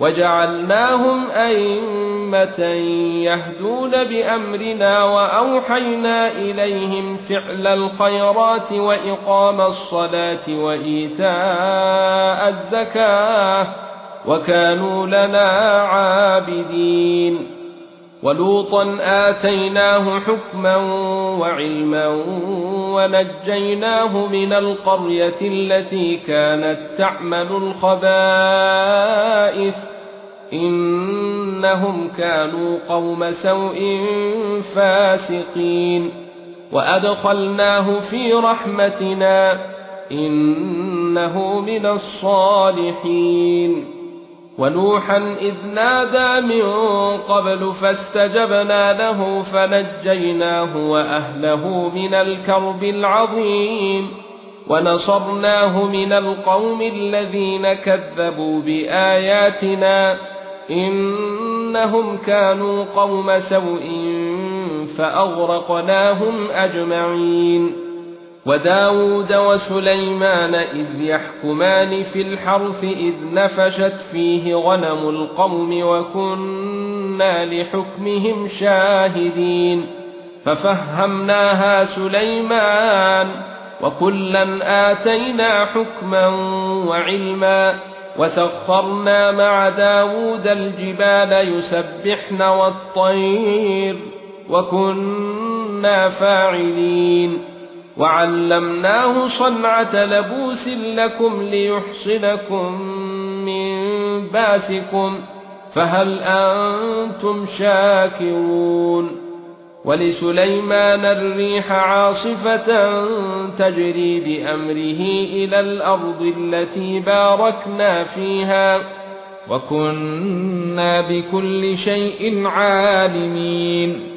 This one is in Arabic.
وجعلناهم أئمة يهدون بأمرنا وأوحينا إليهم فعل الخيرات وإقام الصلاة وإيتاء الزكاة وكانوا لنا عابدين. ولوطا آتيناه حكما وعلما ونجيناه من القرية التي كانت تعمل الخبائث إنهم كانوا قوم سوء فاسقين. وأدخلناه في رحمتنا إنه من الصالحين. ونوحا إذ نادى من قبل فاستجبنا له فنجيناه وأهله من الكرب العظيم ونصرناه من القوم الذين كذبوا بآياتنا إنهم كانوا قوم سوء فأغرقناهم أجمعين. وداود وسليمان إذ يحكمان في الحرث إذ نفشت فيه غنم القوم وكنا لحكمهم شاهدين ففهمناها سليمان وكلا آتينا حكما وعلما وسخرنا مع داود الجبال يسبحن والطير وكنا فاعلين. وعلمناه صنعة لبوس لكم ليحصنكم من باسكم فهل أنتم شاكرون. ولسليمان الريح عاصفة تجري بأمره إلى الأرض التي باركنا فيها وكنا بكل شيء عالمين.